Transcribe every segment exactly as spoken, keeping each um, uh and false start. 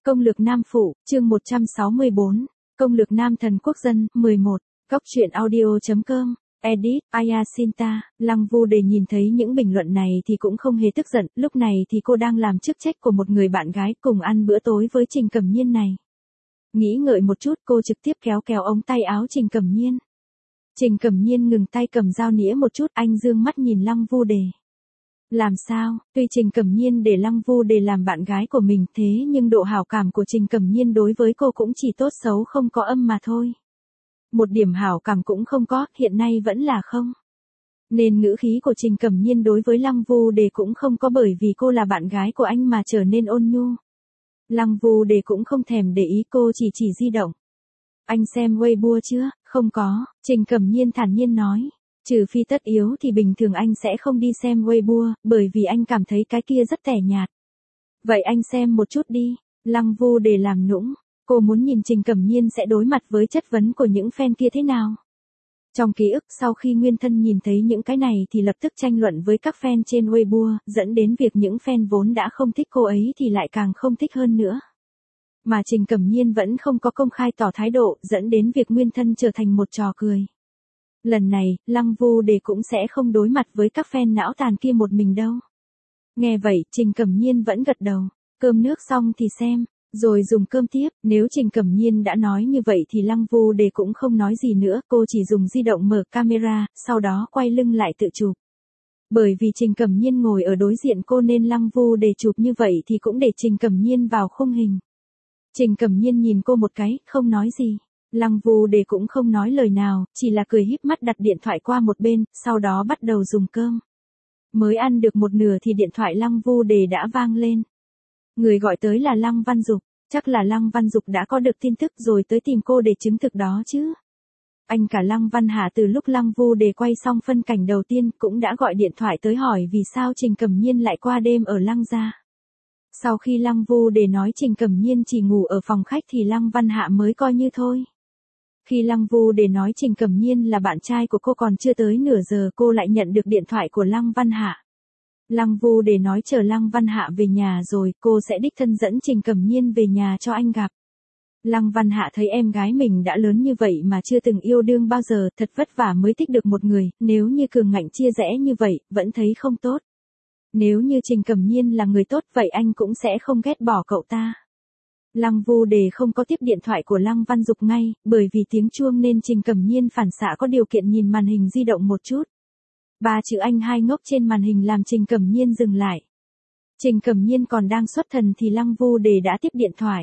Công lược nam phụ, chương một trăm sáu mươi bốn. Công lược nam thần quốc dân, mười một. Góc truyện audio.com. Edit, Ayasinta. Lăng Vu Đề nhìn thấy những bình luận này thì cũng không hề tức giận, lúc này thì cô đang làm chức trách của một người bạn gái cùng ăn bữa tối với Trình Cẩm Nhiên này. Nghĩ ngợi một chút cô trực tiếp kéo kéo ống tay áo Trình Cẩm Nhiên. Trình Cẩm Nhiên ngừng tay cầm dao nĩa một chút, anh dương mắt nhìn Lăng Vu Đề. Làm sao, tuy Trình Cẩm Nhiên để Lăng Vu Đề làm bạn gái của mình thế nhưng độ hảo cảm của Trình Cẩm Nhiên đối với cô cũng chỉ tốt xấu không có âm mà thôi. Một điểm hảo cảm cũng không có, hiện nay vẫn là không. Nên ngữ khí của Trình Cẩm Nhiên đối với Lăng Vu Đề cũng không có bởi vì cô là bạn gái của anh mà trở nên ôn nhu. Lăng Vu Đề cũng không thèm để ý cô chỉ chỉ di động. Anh xem Weibo chưa? Không có, Trình Cẩm Nhiên thản nhiên nói. Trừ phi tất yếu thì bình thường anh sẽ không đi xem Weibo, bởi vì anh cảm thấy cái kia rất tẻ nhạt. Vậy anh xem một chút đi, Lăng Vu Đề làm nũng, cô muốn nhìn Trình Cẩm Nhiên sẽ đối mặt với chất vấn của những fan kia thế nào. Trong ký ức sau khi Nguyên Thân nhìn thấy những cái này thì lập tức tranh luận với các fan trên Weibo, dẫn đến việc những fan vốn đã không thích cô ấy thì lại càng không thích hơn nữa. Mà Trình Cẩm Nhiên vẫn không có công khai tỏ thái độ, dẫn đến việc Nguyên Thân trở thành một trò cười. Lần này, Lăng Vu Đề cũng sẽ không đối mặt với các fan não tàn kia một mình đâu. Nghe vậy, Trình Cẩm Nhiên vẫn gật đầu. Cơm nước xong thì xem, rồi dùng cơm tiếp. Nếu Trình Cẩm Nhiên đã nói như vậy thì Lăng Vu Đề cũng không nói gì nữa. Cô chỉ dùng di động mở camera, sau đó quay lưng lại tự chụp. Bởi vì Trình Cẩm Nhiên ngồi ở đối diện cô nên Lăng Vu Đề chụp như vậy thì cũng để Trình Cẩm Nhiên vào khung hình. Trình Cẩm Nhiên nhìn cô một cái, không nói gì. Lăng Vu Đề cũng không nói lời nào, chỉ là cười híp mắt đặt điện thoại qua một bên, sau đó bắt đầu dùng cơm. Mới ăn được một nửa thì điện thoại Lăng Vu Đề đã vang lên. Người gọi tới là Lăng Văn Dục, chắc là Lăng Văn Dục đã có được tin tức rồi tới tìm cô để chứng thực đó chứ. Anh cả Lăng Văn Hạ từ lúc Lăng Vu Đề quay xong phân cảnh đầu tiên cũng đã gọi điện thoại tới hỏi vì sao Trình Cẩm Nhiên lại qua đêm ở Lăng gia. Sau khi Lăng Vu Đề nói Trình Cẩm Nhiên chỉ ngủ ở phòng khách thì Lăng Văn Hạ mới coi như thôi. Khi Lăng Vu Đề nói Trình Cẩm Nhiên là bạn trai của cô còn chưa tới nửa giờ cô lại nhận được điện thoại của Lăng Văn Hạ. Lăng Vu Đề nói chờ Lăng Văn Hạ về nhà rồi cô sẽ đích thân dẫn Trình Cẩm Nhiên về nhà cho anh gặp. Lăng Văn Hạ thấy em gái mình đã lớn như vậy mà chưa từng yêu đương bao giờ, thật vất vả mới thích được một người, nếu như cường ngạnh chia rẽ như vậy, vẫn thấy không tốt. Nếu như Trình Cẩm Nhiên là người tốt vậy anh cũng sẽ không ghét bỏ cậu ta. Lăng Vu Đề không có tiếp điện thoại của Lăng Văn Dục ngay, bởi vì tiếng chuông nên Trình Cẩm Nhiên phản xạ có điều kiện nhìn màn hình di động một chút. Ba chữ anh hai ngốc trên màn hình làm Trình Cẩm Nhiên dừng lại. Trình Cẩm Nhiên còn đang xuất thần thì Lăng Vu Đề đã tiếp điện thoại.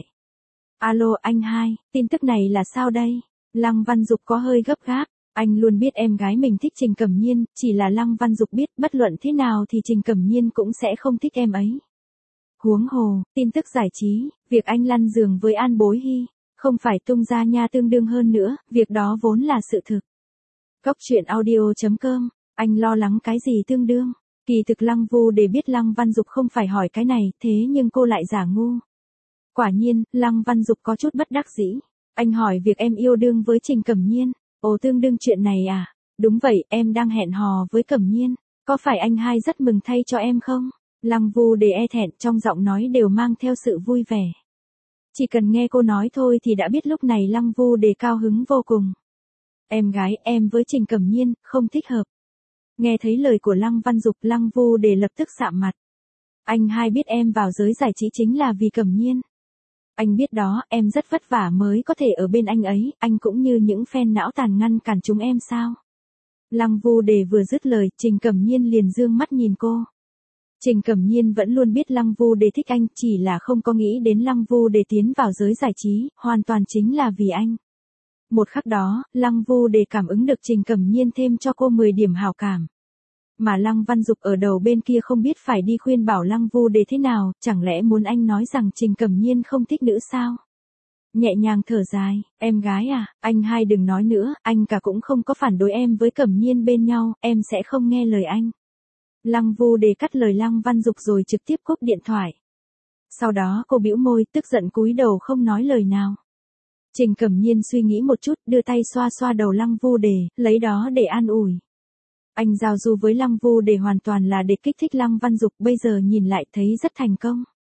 Alo anh hai, tin tức này là sao đây? Lăng Văn Dục có hơi gấp gáp. Anh luôn biết em gái mình thích Trình Cẩm Nhiên, chỉ là Lăng Văn Dục biết bất luận thế nào thì Trình Cẩm Nhiên cũng sẽ không thích em ấy. Huống hồ, tin tức giải trí, việc anh lăn giường với An Bối Hy, không phải tung ra nha tương đương hơn nữa, việc đó vốn là sự thực. Góc truyện audio.com, anh lo lắng cái gì tương đương? Kỳ thực Lăng Vu Đề biết Lăng Văn Dục không phải hỏi cái này, thế nhưng cô lại giả ngu. Quả nhiên, Lăng Văn Dục có chút bất đắc dĩ. Anh hỏi việc em yêu đương với Trình Cẩm Nhiên. Ồ tương đương chuyện này à? Đúng vậy, em đang hẹn hò với Cẩm Nhiên. Có phải anh hai rất mừng thay cho em không? Lăng Vu Đề e thẹn trong giọng nói đều mang theo sự vui vẻ. Chỉ cần nghe cô nói thôi thì đã biết lúc này Lăng Vu Đề cao hứng vô cùng. Em gái em với Trình Cẩm Nhiên, không thích hợp. Nghe thấy lời của Lăng Văn Dục Lăng Vu Đề lập tức sạm mặt. Anh hai biết em vào giới giải trí chính là vì Cẩm Nhiên. Anh biết đó, em rất vất vả mới có thể ở bên anh ấy, anh cũng như những fan não tàn ngăn cản chúng em sao? Lăng Vu Đề vừa dứt lời, Trình Cẩm Nhiên liền dương mắt nhìn cô. Trình Cẩm Nhiên vẫn luôn biết Lăng Vu Đề thích anh, chỉ là không có nghĩ đến Lăng Vu Đề tiến vào giới giải trí, hoàn toàn chính là vì anh. Một khắc đó, Lăng Vu Đề cảm ứng được Trình Cẩm Nhiên thêm cho cô mười điểm hảo cảm. Mà Lăng Văn Dục ở đầu bên kia không biết phải đi khuyên bảo Lăng Vu Đề thế nào, chẳng lẽ muốn anh nói rằng Trình Cẩm Nhiên không thích nữ sao? Nhẹ nhàng thở dài, em gái à, anh hai đừng nói nữa, anh cả cũng không có phản đối em với Cẩm Nhiên bên nhau, em sẽ không nghe lời anh. Lăng Vu Đề cắt lời Lăng Văn Dục rồi trực tiếp cúp điện thoại. Sau đó cô bĩu môi, tức giận cúi đầu không nói lời nào. Trình Cẩm Nhiên suy nghĩ một chút, đưa tay xoa xoa đầu Lăng Vu Đề, lấy đó để an ủi. Anh giao du với Lăng Vu Đề hoàn toàn là để kích thích Lăng Văn Dục, bây giờ nhìn lại thấy rất thành công.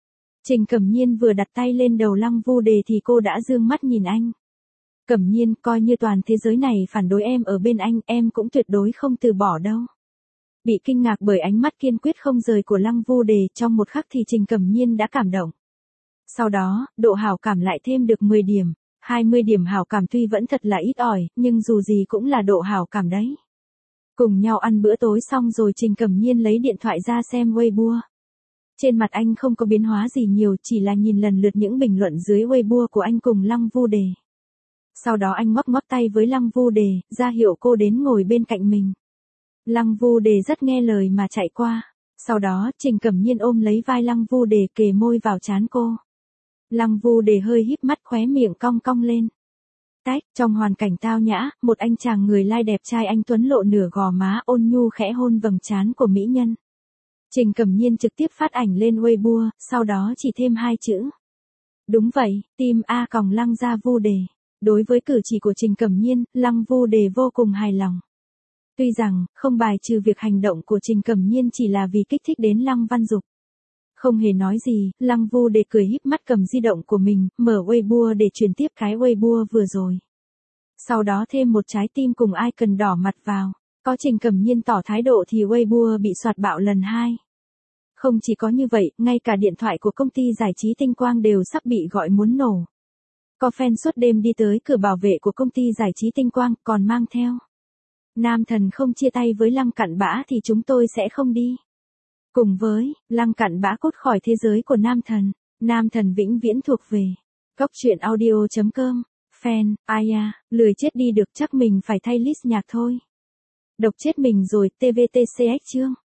Trình Cẩm Nhiên vừa đặt tay lên đầu Lăng Vu Đề thì cô đã dương mắt nhìn anh. Cẩm Nhiên, coi như toàn thế giới này phản đối em ở bên anh, em cũng tuyệt đối không từ bỏ đâu. Bị kinh ngạc bởi ánh mắt kiên quyết không rời của Lăng Vu Đề, trong một khắc thì Trình Cẩm Nhiên đã cảm động. Sau đó, độ hảo cảm lại thêm được mười điểm. hai mươi điểm hảo cảm tuy vẫn thật là ít ỏi, nhưng dù gì cũng là độ hảo cảm đấy. Cùng nhau ăn bữa tối xong rồi Trình Cẩm Nhiên lấy điện thoại ra xem Weibo. Trên mặt anh không có biến hóa gì nhiều, chỉ là nhìn lần lượt những bình luận dưới Weibo của anh cùng Lăng Vu Đề. Sau đó anh ngoắc ngoắc tay với Lăng Vu Đề, ra hiệu cô đến ngồi bên cạnh mình. Lăng Vu Đề rất nghe lời mà chạy qua. Sau đó, Trình Cẩm Nhiên ôm lấy vai Lăng Vu Đề kề môi vào trán cô. Lăng Vu Đề hơi híp mắt, khóe miệng cong cong lên. Tách, trong hoàn cảnh tao nhã, một anh chàng người lai đẹp trai anh tuấn lộ nửa gò má, ôn nhu khẽ hôn vầng trán của mỹ nhân. Trình Cẩm Nhiên trực tiếp phát ảnh lên Weibo, sau đó chỉ thêm hai chữ. Đúng vậy, tim A còng Lăng gia Vu Đề. Đối với cử chỉ của Trình Cẩm Nhiên, Lăng Vu Đề vô cùng hài lòng. Tuy rằng, không bài trừ việc hành động của Trình Cẩm Nhiên chỉ là vì kích thích đến Lăng Văn Dục. Không hề nói gì, Lăng Vu Đề cười híp mắt cầm di động của mình, mở Weibo để truyền tiếp cái Weibo vừa rồi. Sau đó thêm một trái tim cùng icon đỏ mặt vào. Có Trình Cẩm Nhiên tỏ thái độ thì Weibo bị soạt bạo lần hai. Không chỉ có như vậy, ngay cả điện thoại của công ty giải trí Tinh Quang đều sắp bị gọi muốn nổ. Có fan suốt đêm đi tới cửa bảo vệ của công ty giải trí Tinh Quang, còn mang theo. Nam thần không chia tay với Lăng Cặn Bã thì chúng tôi sẽ không đi. Cùng với, Lăng Cặn Bã cốt khỏi thế giới của nam thần. Nam thần vĩnh viễn thuộc về. Góc truyện audio chấm com. Fan, ai à, lười chết đi được, chắc mình phải thay list nhạc thôi. Độc chết mình rồi, tê vê tê xê ích chương.